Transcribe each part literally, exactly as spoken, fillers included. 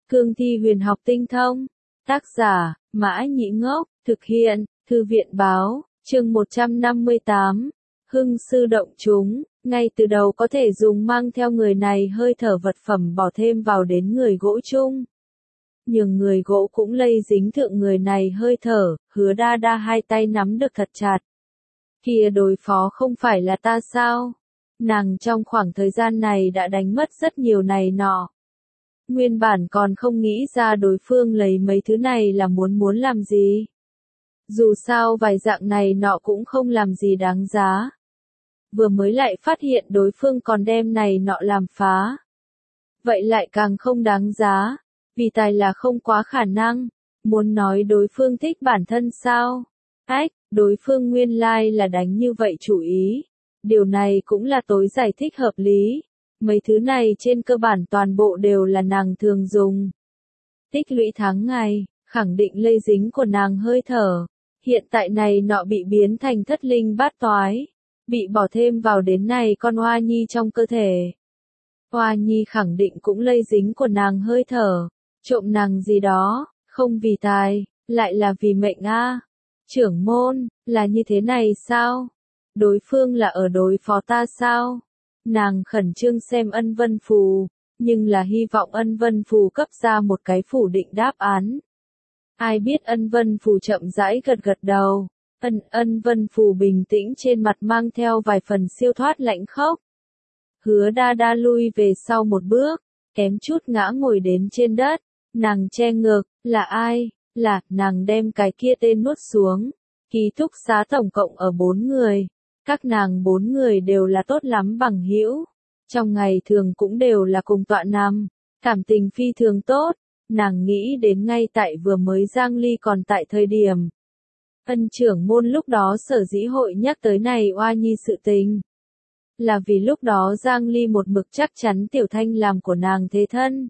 Cương thi huyền học tinh thông. Tác giả, Mã Nhĩ Ngốc, thực hiện, Thư viện Báo, chương một trăm năm mươi tám. Hưng sư động chúng, ngay từ đầu có thể dùng mang theo người này hơi thở vật phẩm bỏ thêm vào đến người gỗ chung. Nhưng người gỗ cũng lây dính thượng người này hơi thở, Hứa Đa Đa hai tay nắm được thật chặt. Kia đối phó không phải là ta sao? Nàng trong khoảng thời gian này đã đánh mất rất nhiều này nọ. Nguyên bản còn không nghĩ ra đối phương lấy mấy thứ này là muốn muốn làm gì. Dù sao vài dạng này nọ cũng không làm gì đáng giá. Vừa mới lại phát hiện đối phương còn đem này nọ làm phá. Vậy lại càng không đáng giá, vì tài là không quá khả năng. Muốn nói đối phương thích bản thân sao? Ách, đối phương nguyên lai là đánh như vậy chủ ý. Điều này cũng là tối giải thích hợp lý. Mấy thứ này trên cơ bản toàn bộ đều là nàng thường dùng. Tích lũy tháng ngày, khẳng định lây dính của nàng hơi thở. Hiện tại này nọ bị biến thành thất linh bát toái. Bị bỏ thêm vào đến này con Hoa Nhi trong cơ thể. Hoa Nhi khẳng định cũng lây dính của nàng hơi thở. Trộm nàng gì đó, không vì tài, lại là vì mệnh a. Trưởng môn, là như thế này sao? Đối phương là ở đối phó ta sao? Nàng khẩn trương xem ân vân phù, nhưng là hy vọng ân vân phù cấp ra một cái phủ định đáp án. Ai biết ân vân phù chậm rãi gật gật đầu, ân ân vân phù bình tĩnh trên mặt mang theo vài phần siêu thoát lạnh khốc. Hứa Đa Đa lui về sau một bước, kém chút ngã ngồi đến trên đất, nàng che ngực, là ai, là, nàng đem cái kia tên nuốt xuống, ký túc xá tổng cộng ở bốn người. Các nàng bốn người đều là tốt lắm bằng hữu, trong ngày thường cũng đều là cùng tọa nằm, cảm tình phi thường tốt, nàng nghĩ đến ngay tại vừa mới Giang Ly còn tại thời điểm. Ân trưởng môn lúc đó sở dĩ hội nhắc tới này Oa Nhi sự tình. Là vì lúc đó Giang Ly một mực chắc chắn Tiểu Thanh làm của nàng thế thân.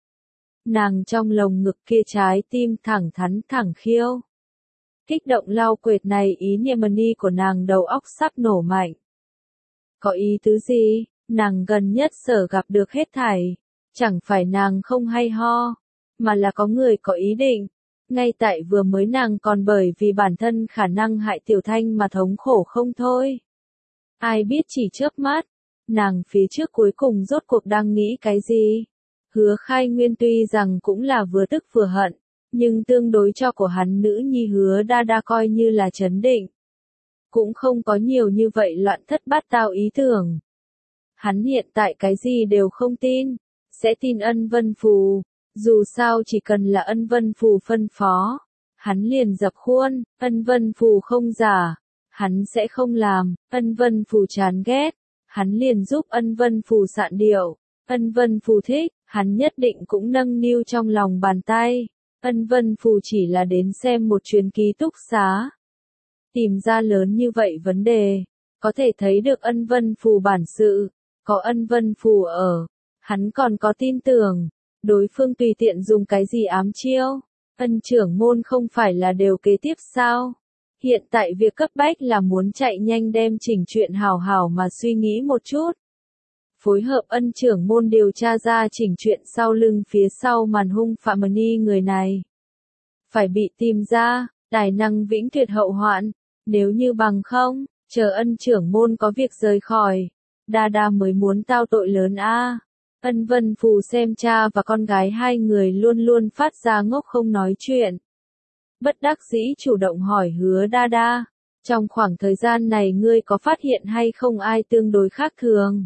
Nàng trong lồng ngực kia trái tim thẳng thắn thẳng khiêu. Kích động lao quệt này ý niệm ni của nàng đầu óc sắp nổ mạnh. Có ý tứ gì, nàng gần nhất sở gặp được hết thảy, chẳng phải nàng không hay ho, mà là có người có ý định. Ngay tại vừa mới nàng còn bởi vì bản thân khả năng hại Tiểu Thanh mà thống khổ không thôi. Ai biết chỉ chớp mắt, nàng phía trước cuối cùng rốt cuộc đang nghĩ cái gì? Hứa Khai Nguyên tuy rằng cũng là vừa tức vừa hận. Nhưng tương đối cho của hắn nữ nhi Hứa Đa Đa coi như là trấn định. Cũng không có nhiều như vậy loạn thất bát tao ý tưởng. Hắn hiện tại cái gì đều không tin, sẽ tin ân vân phù. Dù sao chỉ cần là ân vân phù phân phó, hắn liền dập khuôn, ân vân phù không giả, hắn sẽ không làm, ân vân phù chán ghét, hắn liền giúp ân vân phù sạn điệu, ân vân phù thích, hắn nhất định cũng nâng niu trong lòng bàn tay. Ân vân phù chỉ là đến xem một chuyến ký túc xá. Tìm ra lớn như vậy vấn đề, có thể thấy được ân vân phù bản sự, có ân vân phù ở, hắn còn có tin tưởng, đối phương tùy tiện dùng cái gì ám chiêu, ân trưởng môn không phải là đều kế tiếp sao. Hiện tại việc cấp bách là muốn chạy nhanh đem chỉnh chuyện hào hào mà suy nghĩ một chút. Phối hợp ân trưởng môn điều tra ra chỉnh chuyện sau lưng phía sau màn hung phạm ni người này. Phải bị tìm ra, tài năng vĩnh tuyệt hậu hoạn, nếu như bằng không, chờ ân trưởng môn có việc rời khỏi, Đa Đa mới muốn tao tội lớn a. Ân vân phù xem cha và con gái hai người luôn luôn phát ra ngốc không nói chuyện. Bất đắc dĩ chủ động hỏi Hứa Đa Đa, trong khoảng thời gian này ngươi có phát hiện hay không ai tương đối khác thường?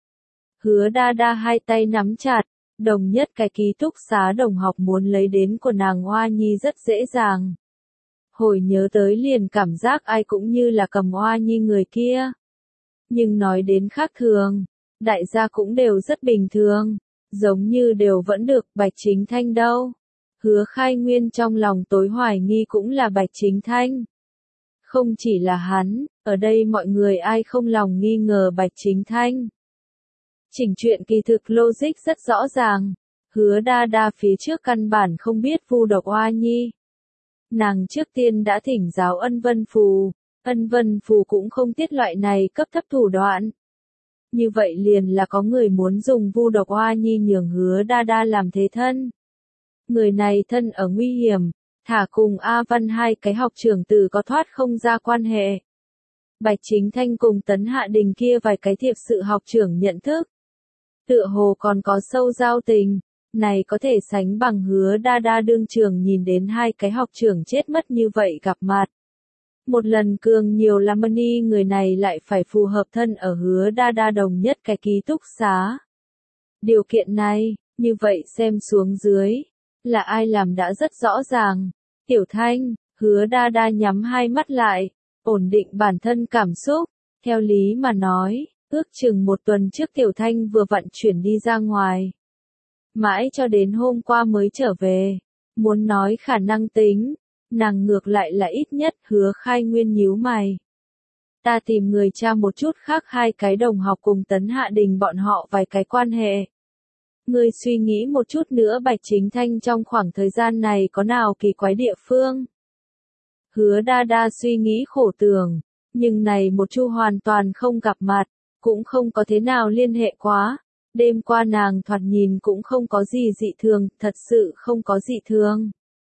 Hứa Đa Đa hai tay nắm chặt, đồng nhất cái ký túc xá đồng học muốn lấy đến của nàng Hoa Nhi rất dễ dàng. Hồi nhớ tới liền cảm giác ai cũng như là cầm Hoa Nhi người kia. Nhưng nói đến khác thường, đại gia cũng đều rất bình thường, giống như đều vẫn được. Bạch Chính Thanh đâu? Hứa Khai Nguyên trong lòng tối hoài nghi cũng là Bạch Chính Thanh. Không chỉ là hắn, ở đây mọi người ai không lòng nghi ngờ Bạch Chính Thanh. Chỉnh chuyện kỳ thực logic rất rõ ràng, Hứa Đa Đa phía trước căn bản không biết vu độc Hoa Nhi. Nàng trước tiên đã thỉnh giáo ân vân phù, ân vân phù cũng không tiết loại này cấp thấp thủ đoạn. Như vậy liền là có người muốn dùng vu độc Hoa Nhi nhường Hứa Đa Đa làm thế thân. Người này thân ở nguy hiểm, thả cùng A Văn hai cái học trưởng từ có thoát không ra quan hệ. Bạch Chính Thanh cùng Tấn Hạ Đình kia vài cái thiệp sự học trưởng nhận thức. Tựa hồ còn có sâu giao tình, này có thể sánh bằng Hứa Đa Đa đương trường nhìn đến hai cái học trưởng chết mất như vậy gặp mặt. Một lần cường nhiều là money người này lại phải phù hợp thân ở Hứa Đa Đa đồng nhất cái ký túc xá. Điều kiện này, như vậy xem xuống dưới, là ai làm đã rất rõ ràng. Tiểu Thanh, Hứa Đa Đa nhắm hai mắt lại, ổn định bản thân cảm xúc, theo lý mà nói, ước chừng một tuần trước Tiểu Thanh vừa vặn chuyển đi ra ngoài. Mãi cho đến hôm qua mới trở về, muốn nói khả năng tính, nàng ngược lại là ít nhất Hứa Khai Nguyên nhíu mày. Ta tìm người tra một chút khác hai cái đồng học cùng Tấn Hạ Đình bọn họ vài cái quan hệ. Ngươi suy nghĩ một chút nữa Bạch Chính Thanh trong khoảng thời gian này có nào kỳ quái địa phương. Hứa Đa Đa suy nghĩ khổ tưởng, nhưng này một chu hoàn toàn không gặp mặt, cũng không có thế nào liên hệ quá. Đêm qua nàng thoạt nhìn cũng không có gì dị thường, thật sự không có dị thường.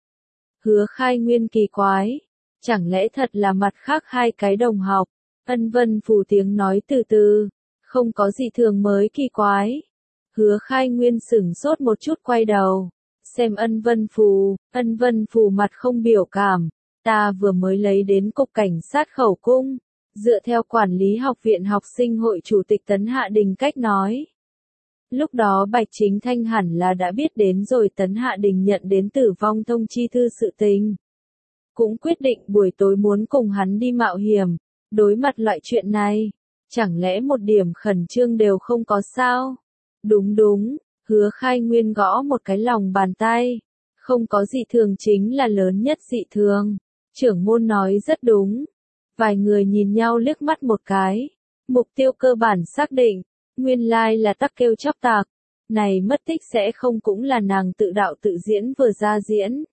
Hứa Khai Nguyên kỳ quái, chẳng lẽ thật là mặt khác hai cái đồng học. Ân Vân Phù tiếng nói từ từ, không có dị thường mới kỳ quái. Hứa Khai Nguyên sửng sốt một chút quay đầu, xem Ân Vân Phù, Ân Vân Phù mặt không biểu cảm, ta vừa mới lấy đến cục cảnh sát khẩu cung, dựa theo quản lý học viện học sinh hội chủ tịch Tấn Hạ Đình cách nói. Lúc đó Bạch Chính Thanh hẳn là đã biết đến rồi Tấn Hạ Đình nhận đến tử vong thông chi thư sự tình. Cũng quyết định buổi tối muốn cùng hắn đi mạo hiểm, đối mặt loại chuyện này, chẳng lẽ một điểm khẩn trương đều không có sao? Đúng đúng, Hứa Khai Nguyên gõ một cái lòng bàn tay, không có dị thường chính là lớn nhất dị thường. Trưởng môn nói rất đúng. Vài người nhìn nhau liếc mắt một cái, mục tiêu cơ bản xác định, nguyên lai là tắc kêu chóc tạc, này mất tích sẽ không cũng là nàng tự đạo tự diễn vừa ra diễn.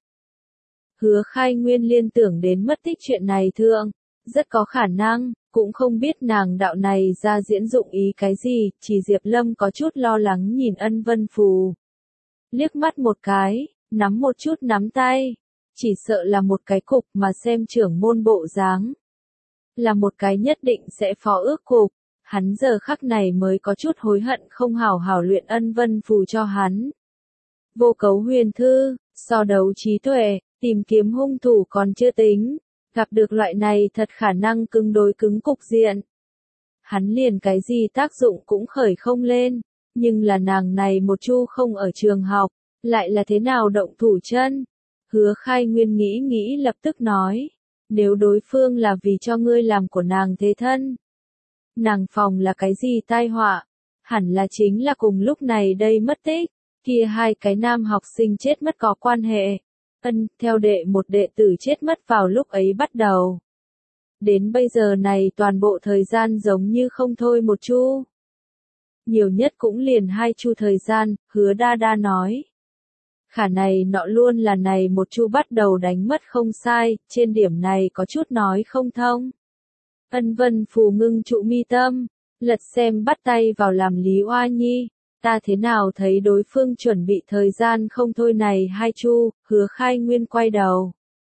Hứa Khai Nguyên liên tưởng đến mất tích chuyện này thượng, rất có khả năng, cũng không biết nàng đạo này ra diễn dụng ý cái gì, chỉ Diệp Lâm có chút lo lắng nhìn Ân Vân Phù. Liếc mắt một cái, nắm một chút nắm tay, chỉ sợ là một cái cục mà xem trưởng môn bộ dáng. Là một cái nhất định sẽ phó ước cục, hắn giờ khắc này mới có chút hối hận không hảo hảo luyện Ân Vân Phù cho hắn. Vô cấu huyền thư, so đấu trí tuệ, tìm kiếm hung thủ còn chưa tính. Gặp được loại này thật khả năng cứng đối cứng cục diện. Hắn liền cái gì tác dụng cũng khởi không lên, nhưng là nàng này một chu không ở trường học, lại là thế nào động thủ chân. Hứa Khai Nguyên nghĩ nghĩ lập tức nói, nếu đối phương là vì cho ngươi làm của nàng thế thân. Nàng phòng là cái gì tai họa, hẳn là chính là cùng lúc này đây mất tích, kia hai cái nam học sinh chết mất có quan hệ. Ân, theo đệ một đệ tử chết mất vào lúc ấy bắt đầu. Đến bây giờ này toàn bộ thời gian giống như không thôi một chu. Nhiều nhất cũng liền hai chu thời gian, Hứa Đa Đa nói. Khả này nọ luôn là này một chu bắt đầu đánh mất không sai, trên điểm này có chút nói không thông. Ân Vân Phù ngưng trụ mi tâm, lật xem bắt tay vào làm Lý Oa Nhi. Ta thế nào thấy đối phương chuẩn bị thời gian không thôi này hai chu, Hứa Khai Nguyên quay đầu.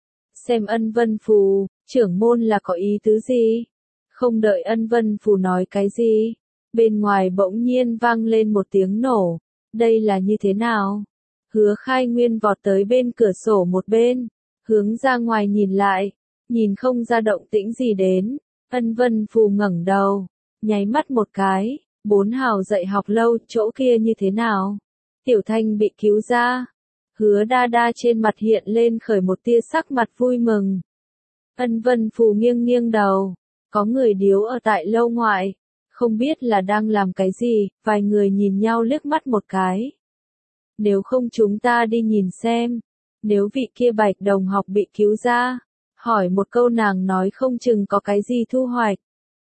Xem Ân Vân Phù, trưởng môn là có ý tứ gì? Không đợi Ân Vân Phù nói cái gì, bên ngoài bỗng nhiên vang lên một tiếng nổ. Đây là như thế nào? Hứa Khai Nguyên vọt tới bên cửa sổ một bên, hướng ra ngoài nhìn lại, nhìn không ra động tĩnh gì đến. Ân Vân Phù ngẩng đầu, nháy mắt một cái. Bốn hào dạy học lâu, chỗ kia như thế nào? Tiểu Thanh bị cứu ra. Hứa Đa Đa trên mặt hiện lên khởi một tia sắc mặt vui mừng. Ân Vân Phù nghiêng nghiêng đầu. Có người điếu ở tại lâu ngoại. Không biết là đang làm cái gì, vài người nhìn nhau liếc mắt một cái. Nếu không chúng ta đi nhìn xem. Nếu vị kia Bạch đồng học bị cứu ra. Hỏi một câu nàng nói không chừng có cái gì thu hoạch.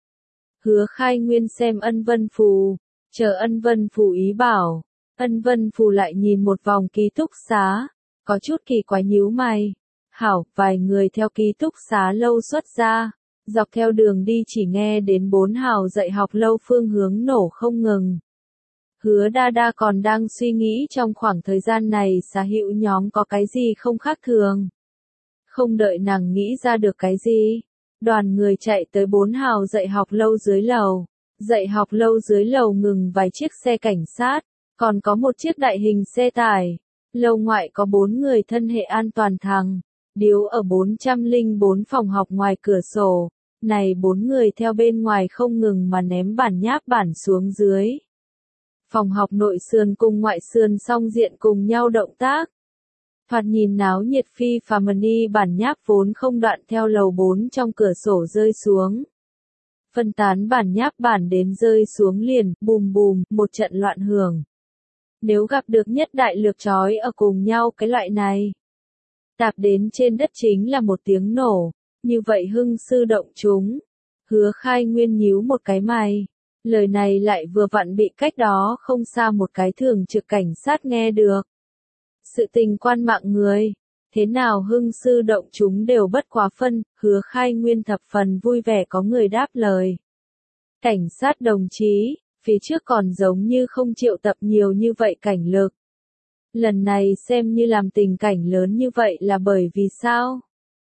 Hứa Khai Nguyên xem Ân Vân Phù, chờ Ân Vân Phù ý bảo. Ân Vân Phù lại nhìn một vòng ký túc xá, có chút kỳ quái nhíu mày. Hảo, vài người theo ký túc xá lâu xuất ra, dọc theo đường đi chỉ nghe đến bốn hào dạy học lâu phương hướng nổ không ngừng. Hứa đa đa còn đang suy nghĩ trong khoảng thời gian này sở hữu nhóm có cái gì không khác thường. Không đợi nàng nghĩ ra được cái gì, đoàn người chạy tới bốn hào dạy học lâu dưới lầu. Dạy học lâu dưới lầu ngừng vài chiếc xe cảnh sát, còn có một chiếc đại hình xe tải. Lâu ngoại có bốn người thân hệ an toàn thằng điếu ở bốn trăm lẻ bốn phòng học ngoài cửa sổ. Này bốn người theo bên ngoài không ngừng mà ném bản nháp bản xuống dưới. Phòng học nội sườn cùng ngoại sườn song diện cùng nhau động tác. Thoạt nhìn náo nhiệt phi phàm ni bản nháp vốn không đoạn theo lầu bốn trong cửa sổ rơi xuống. Phân tán bản nháp bản đến rơi xuống liền, bùm bùm, một trận loạn hưởng. Nếu gặp được nhất đại lược chói ở cùng nhau cái loại này, tạp đến trên đất chính là một tiếng nổ, như vậy hưng sư động chúng. Hứa Khai Nguyên nhíu một cái mày, lời này lại vừa vặn bị cách đó không xa một cái thường trực cảnh sát nghe được. Sự tình quan mạng người, thế nào hưng sư động chúng đều bất quá phân, Hứa Khai Nguyên thập phần vui vẻ có người đáp lời. Cảnh sát đồng chí, phía trước còn giống như không triệu tập nhiều như vậy cảnh lực. Lần này xem như làm tình cảnh lớn như vậy là bởi vì sao?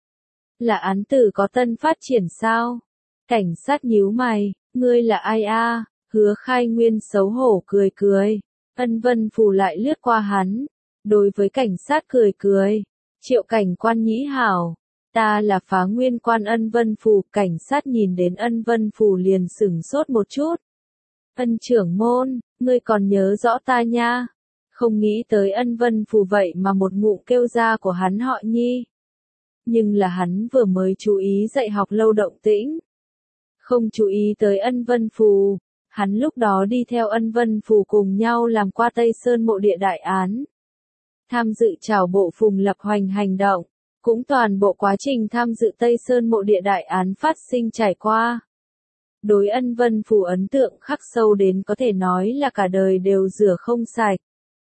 Là án tử có tân phát triển sao? Cảnh sát nhíu mày, ngươi là ai a? Hứa Khai Nguyên xấu hổ cười cười. Ân Vân Phù lại lướt qua hắn. Đối với cảnh sát cười cười. Triệu cảnh quan nhĩ hảo. Ta là Phá Nguyên quan Ân Vân Phù. Cảnh sát nhìn đến Ân Vân Phù liền sửng sốt một chút. Ân trưởng môn, ngươi còn nhớ rõ ta nha. Không nghĩ tới Ân Vân Phù vậy mà một ngụm kêu ra của hắn họ Nhi. Nhưng là hắn vừa mới chú ý dạy học lâu động tĩnh. Không chú ý tới Ân Vân Phù. Hắn lúc đó đi theo Ân Vân Phù cùng nhau làm qua Tây Sơn mộ địa đại án. Tham dự chảo bộ phùng lập hoành hành động. Cũng toàn bộ quá trình tham dự Tây Sơn mộ địa đại án phát sinh trải qua. Đối Ân Vân Phù ấn tượng khắc sâu đến có thể nói là cả đời đều rửa không sạch.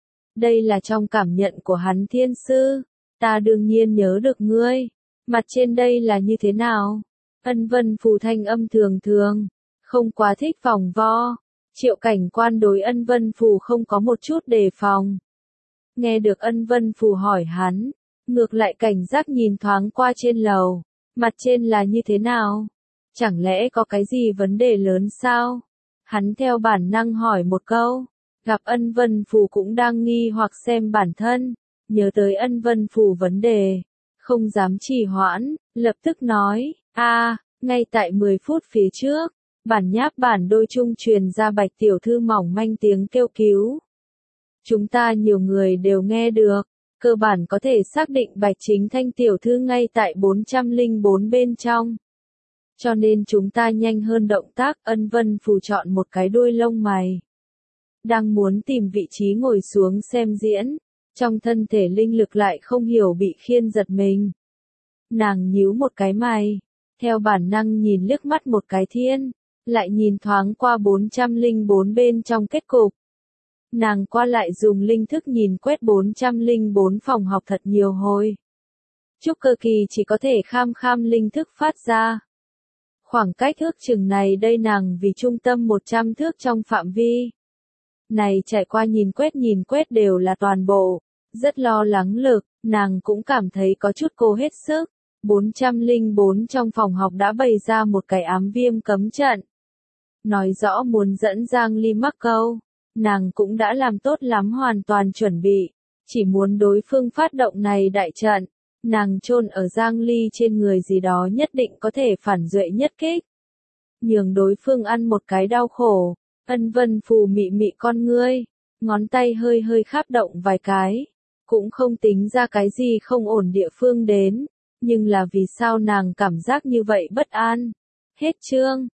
Đây là trong cảm nhận của hắn thiên sư. Ta đương nhiên nhớ được ngươi. Mặt trên đây là như thế nào? Ân Vân Phù thanh âm thường thường. Không quá thích vòng vo. Triệu cảnh quan đối Ân Vân Phù không có một chút đề phòng. Nghe được Ân Vân Phù hỏi hắn. Ngược lại cảnh giác nhìn thoáng qua trên lầu. Mặt trên là như thế nào? Chẳng lẽ có cái gì vấn đề lớn sao? Hắn theo bản năng hỏi một câu. Gặp Ân Vân Phù cũng đang nghi hoặc xem bản thân. Nhớ tới Ân Vân Phù vấn đề. Không dám trì hoãn, lập tức nói. a ngay tại mười phút phía trước. Bản nháp bản đôi trung truyền ra Bạch tiểu thư mỏng manh tiếng kêu cứu. Chúng ta nhiều người đều nghe được. Cơ bản có thể xác định Bạch Chính Thanh tiểu thư ngay tại bốn trăm lẻ bốn bên trong. Cho nên chúng ta nhanh hơn động tác. Ân Vân Phù chọn một cái đuôi lông mày. Đang muốn tìm vị trí ngồi xuống xem diễn. Trong thân thể linh lực lại không hiểu bị khiên giật mình. Nàng nhíu một cái mày. Theo bản năng nhìn liếc mắt một cái thiên. Lại nhìn thoáng qua bốn trăm lẻ bốn bên trong kết cục. Nàng qua lại dùng linh thức nhìn quét bốn trăm lẻ bốn phòng học thật nhiều hồi. Trúc Cơ Kỳ chỉ có thể kham kham linh thức phát ra. Khoảng cách thước chừng này đây nàng vì trung tâm một trăm thước trong phạm vi. Này trải qua nhìn quét nhìn quét đều là toàn bộ. Rất lo lắng lực, nàng cũng cảm thấy có chút cô hết sức. bốn trăm lẻ bốn trong phòng học đã bày ra một cái ám viêm cấm trận. Nói rõ muốn dẫn Giang Ly mắc câu. Nàng cũng đã làm tốt lắm hoàn toàn chuẩn bị. Chỉ muốn đối phương phát động này đại trận. Nàng chôn ở Giang Ly trên người gì đó nhất định có thể phản duệ nhất kích. Nhường đối phương ăn một cái đau khổ. Ân Vân Phù mị mị con ngươi. Ngón tay hơi hơi khắp động vài cái. Cũng không tính ra cái gì không ổn địa phương đến. Nhưng là vì sao nàng cảm giác như vậy bất an. Hết chương.